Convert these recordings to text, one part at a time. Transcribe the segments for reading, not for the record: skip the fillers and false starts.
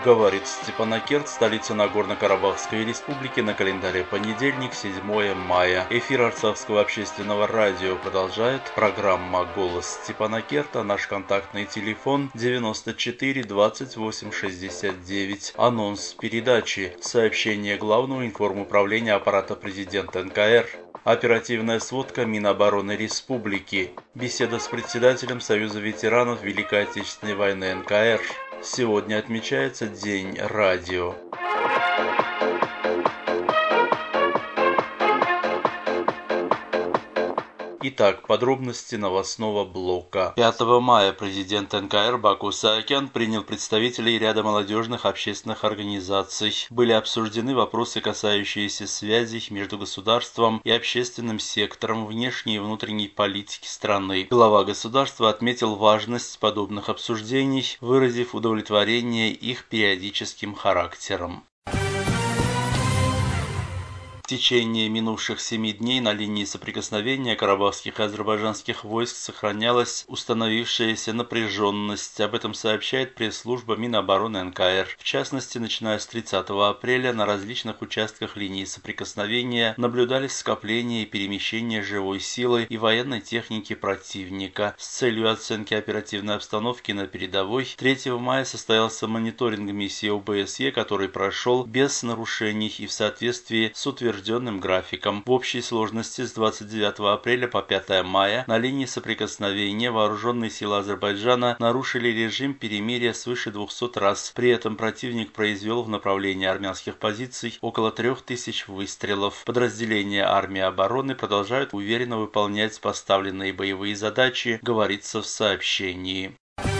Говорит Степанакерт, столица Нагорно-Карабахской республики, на календаре понедельник, 7 мая. Эфир Арцахского общественного радио продолжает программа «Голос Степанакерта». Наш контактный телефон 94 28 69. Анонс передачи. Сообщение Главного информуправления аппарата президента НКР. Оперативная сводка Минобороны Республики. Беседа с председателем Союза ветеранов Великой Отечественной войны НКР. Сегодня отмечается День радио. Итак, подробности новостного блока. 5 мая президент НКР Баку Саакян принял представителей ряда молодежных общественных организаций. Были обсуждены вопросы, касающиеся связей между государством и общественным сектором внешней и внутренней политики страны. Глава государства отметил важность подобных обсуждений, выразив удовлетворение их периодическим характером. В течение минувших 7 дней на линии соприкосновения карабахских и азербайджанских войск сохранялась установившаяся напряженность. Об этом сообщает пресс-служба Минобороны НКР. В частности, начиная с 30 апреля на различных участках линии соприкосновения наблюдались скопления и перемещения живой силы и военной техники противника. С целью оценки оперативной обстановки на передовой 3 мая состоялся мониторинг миссии ОБСЕ, который прошел без нарушений и в соответствии с утвержденным графиком. В общей сложности с 29 апреля по 5 мая на линии соприкосновения вооруженные силы Азербайджана нарушили режим перемирия свыше 200 раз. При этом противник произвел в направлении армянских позиций около 3000 выстрелов. Подразделения армии обороны продолжают уверенно выполнять поставленные боевые задачи, говорится в сообщении.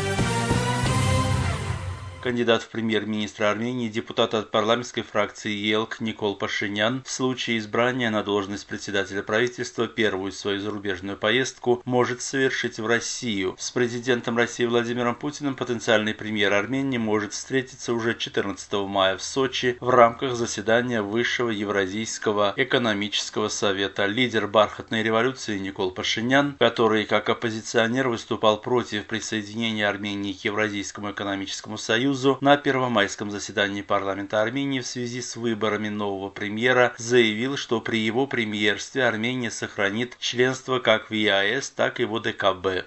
Кандидат в премьер-министра Армении, депутат от парламентской фракции ЕЛК Никол Пашинян в случае избрания на должность председателя правительства первую свою зарубежную поездку может совершить в Россию. С президентом России Владимиром Путиным потенциальный премьер Армении может встретиться уже 14 мая в Сочи в рамках заседания Высшего Евразийского экономического совета. Лидер бархатной революции Никол Пашинян, который как оппозиционер выступал против присоединения Армении к Евразийскому экономическому союзу, на первомайском заседании парламента Армении в связи с выборами нового премьера заявил, что при его премьерстве Армения сохранит членство как в ЕАЭС, так и в ОДКБ.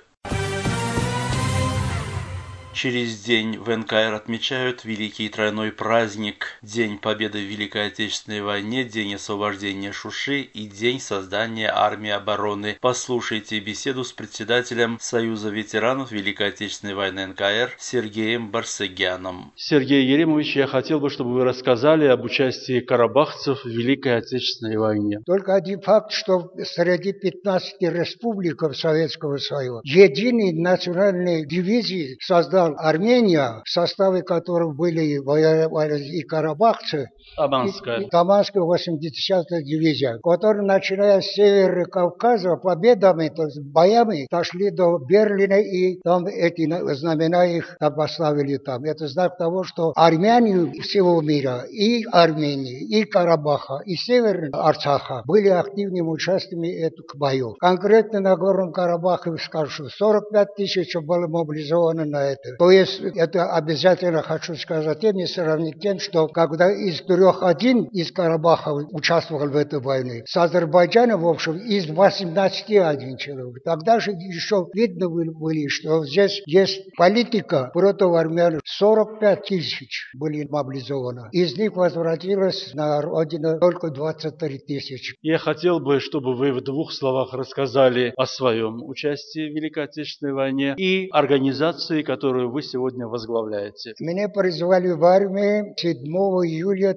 Через день в НКР отмечают великий тройной праздник – День Победы в Великой Отечественной войне, День освобождения Шуши и День создания армии обороны. Послушайте беседу с председателем Союза ветеранов Великой Отечественной войны НКР Сергеем Барсегяном. Сергей Еремович, я хотел бы, чтобы вы рассказали об участии карабахцев в Великой Отечественной войне. Только один факт, что среди 15 республик Советского Союза единой национальной дивизии создал Армения, в составе которых были и карабахцы, и Таманская 80-я дивизия, которые, начиная с севера Кавказа, победами, то есть боями, дошли до Берлина, и там эти знамена их поставили там. Это знак того, что армяне всего мира, и Армении, и Карабаха, и Северного Арцаха были активными участниками этих боев. Конкретно на Горном Карабахе скажу, 45 тысяч было мобилизовано на это. То есть это обязательно хочу сказать тем и сравнить тем, что когда из 3 один из Карабаха участвовал в этой войне, с Азербайджаном, в общем, из 18 один человек. Тогда же еще видно было, что здесь есть политика против армян. 45 тысяч были мобилизованы. Из них возвратилось на родину только 23 тысячи. Я хотел бы, чтобы вы в 2 словах рассказали о своем участии в Великой Отечественной войне и организации, которую вы сегодня возглавляете. Меня призвали в армию 7 июля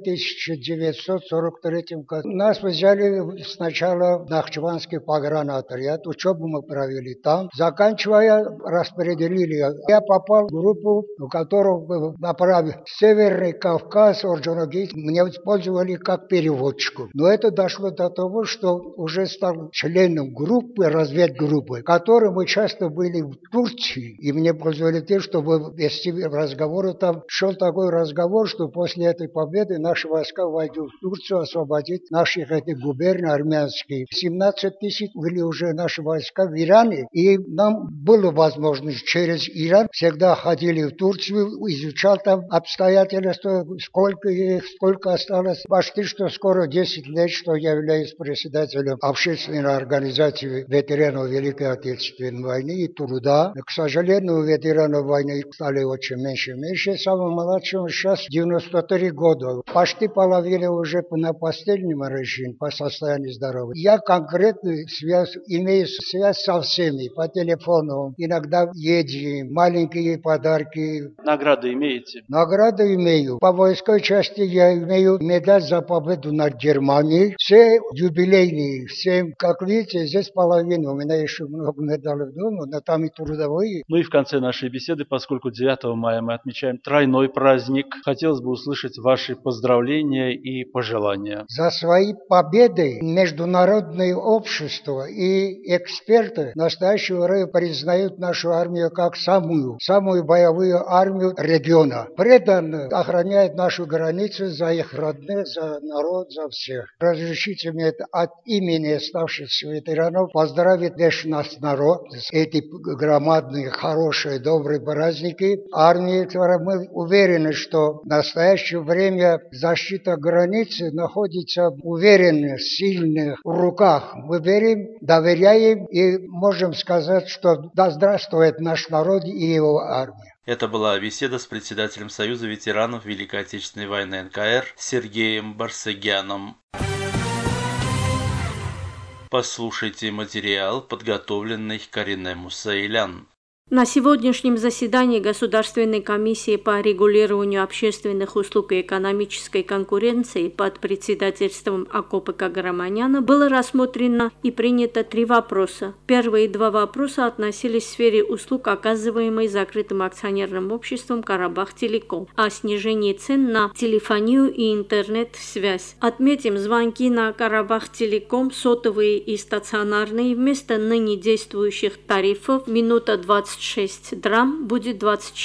1943 году. Нас взяли сначала в Нахчеванский погранотряд. Учебу мы провели там. Заканчивая, распределили. Я попал в группу, в которую направили Северный Кавказ, Орджоникидзе. Меня использовали как переводчику. Но это дошло до того, что уже стал членом группы, разведгруппы, в которой мы часто были в Турции. И мне позволили, что чтобы вести разговоры. Там шел такой разговор, что после этой победы наши войска войдут в Турцию, освободить наших этих губерний армянских. 17 тысяч были уже наши войска в Иране, и нам была возможность через Иран. Всегда ходили в Турцию, изучал там обстоятельства, сколько их, сколько осталось. Почти что скоро 10 лет, что я являюсь председателем общественной организации ветеранов Великой Отечественной войны и труда. К сожалению, ветеранов войны стали очень меньше и меньше. Самым младшим сейчас 93 года. Почти половина уже на последнем режиме по состоянию здоровья. Я конкретную связь, имею связь со всеми по телефону. Иногда едем, маленькие подарки. Награды имеете? Награды имею. По воинской части я имею медаль за победу над Германией. Все юбилейные, все, как видите, здесь половина. У меня еще много медалей дома, но там и трудовые. Ну и в конце нашей беседы, поскольку 9 мая мы отмечаем тройной праздник, хотелось бы услышать ваши поздравления и пожелания. За свои победы международное общество и эксперты в настоящее время признают нашу армию как самую боевую армию региона. Преданно охраняет нашу границу за их родных, за народ, за всех. Разрешите мне от имени оставшихся ветеранов поздравить весь наш народ с эти громадные, хорошие, добрые праздники армии. Мы уверены, что в настоящее время защита границы находится в уверенных, сильных руках. Мы верим, доверяем и можем сказать, что да здравствует наш народ и его армия. Это была беседа с председателем Союза ветеранов Великой Отечественной войны НКР Сергеем Барсегяном. Послушайте материал, подготовленный Карине Мусаилян. На сегодняшнем заседании Государственной комиссии по регулированию общественных услуг и экономической конкуренции под председательством Акопы Каграманяна было рассмотрено и принято 3 вопроса. Первые 2 вопроса относились к сфере услуг, оказываемой закрытым акционерным обществом «Карабах-Телеком», о снижении цен на телефонию и интернет-связь. Отметим, звонки на «Карабах-Телеком» сотовые и стационарные вместо ныне действующих тарифов минута 26 драм будет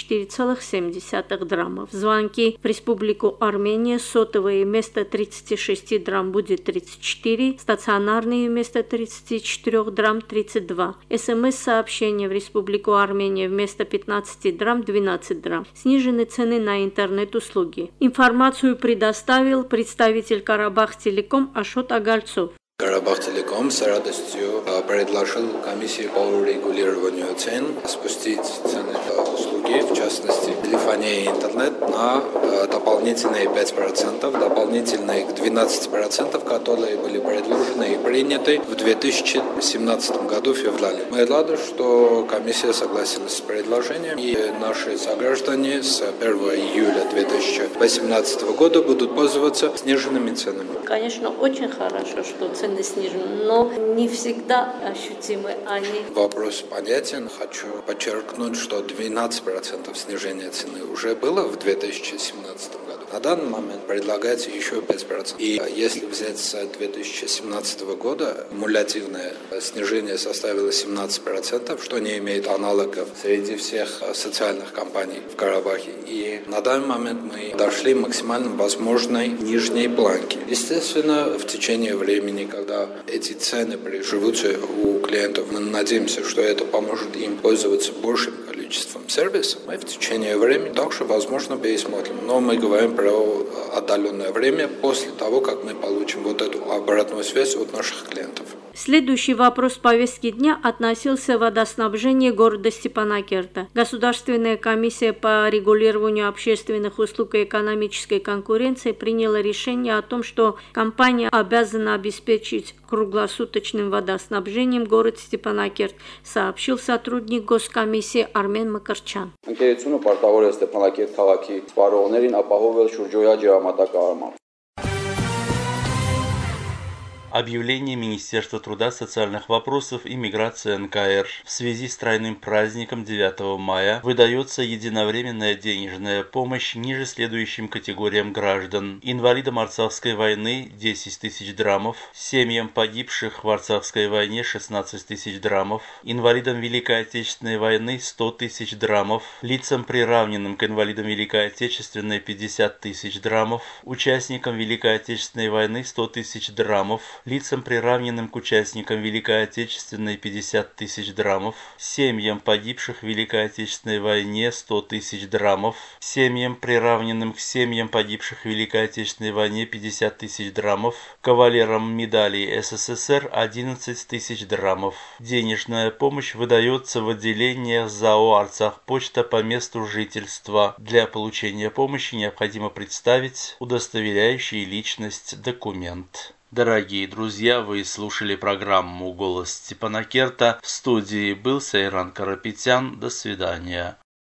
24,7 драмов. Звонки в Республику Армения сотовые вместо 36 драм будет 34, стационарные вместо 34 драм 32. СМС-сообщения в Республику Армения вместо 15 драм 12 драм. Снижены цены на интернет-услуги. Информацию предоставил представитель Карабах-Телеком Ашот Агальцов. Карабах-Телеком с радостью предложил комиссии по регулированию цен спустить цены на услуги, в частности, телефония и интернет, на дополнительные 5%, дополнительные к 12%, которые были предложены и приняты в 2017 году в феврале. Мы рады, что комиссия согласилась с предложением, и наши сограждане с 1 июля 2018 года будут пользоваться сниженными ценами. Конечно, очень хорошо, что цены снижены, но не всегда ощутимы они. Вопрос понятен. Хочу подчеркнуть, что 12% снижения цены уже было в 2017 году. На данный момент предлагается еще 5%. И если взять с 2017 года, кумулятивное снижение составило 17%, что не имеет аналогов среди всех социальных компаний в Карабахе. И на данный момент мы дошли максимально возможной нижней планки. Естественно, в течение времени, когда эти цены приживутся у клиентов, мы надеемся, что это поможет им пользоваться большим количеством сервисов. Мы в течение времени также, возможно, пересмотрим. Но мы говорим про отдаленное время после того, как мы получим вот эту обратную связь от наших клиентов. Следующий вопрос повестки дня относился к водоснабжению города Степанакерта. Государственная комиссия по регулированию общественных услуг и экономической конкуренции приняла решение о том, что компания обязана обеспечить круглосуточным водоснабжением город Степанакерт, сообщил сотрудник госкомиссии Армен Макарчан. Объявление Министерства труда, социальных вопросов и миграции НКР. В связи с тройным праздником 9 мая выдается единовременная денежная помощь ниже следующим категориям граждан. Инвалидам Арцахской войны 10 тысяч драмов, семьям погибших в Арцахской войне 16 тысяч драмов, инвалидам Великой Отечественной войны 100 тысяч драмов, лицам, приравненным к инвалидам Великой Отечественной 50 тысяч драмов, участникам Великой Отечественной войны 100 тысяч драмов, лицам, приравненным к участникам Великой Отечественной 50 тысяч драмов, семьям погибших в Великой Отечественной войне 100 тысяч драмов, семьям, приравненным к семьям погибших в Великой Отечественной войне 50 тысяч драмов, кавалерам медалей СССР 11 тысяч драмов. Денежная помощь выдается в отделениях ЗАО «Арцахпочта» по месту жительства. Для получения помощи необходимо представить удостоверяющий личность документ. Дорогие друзья, вы слушали программу «Голос Степана Керта». В студии был Сайран Карапетян. До свидания.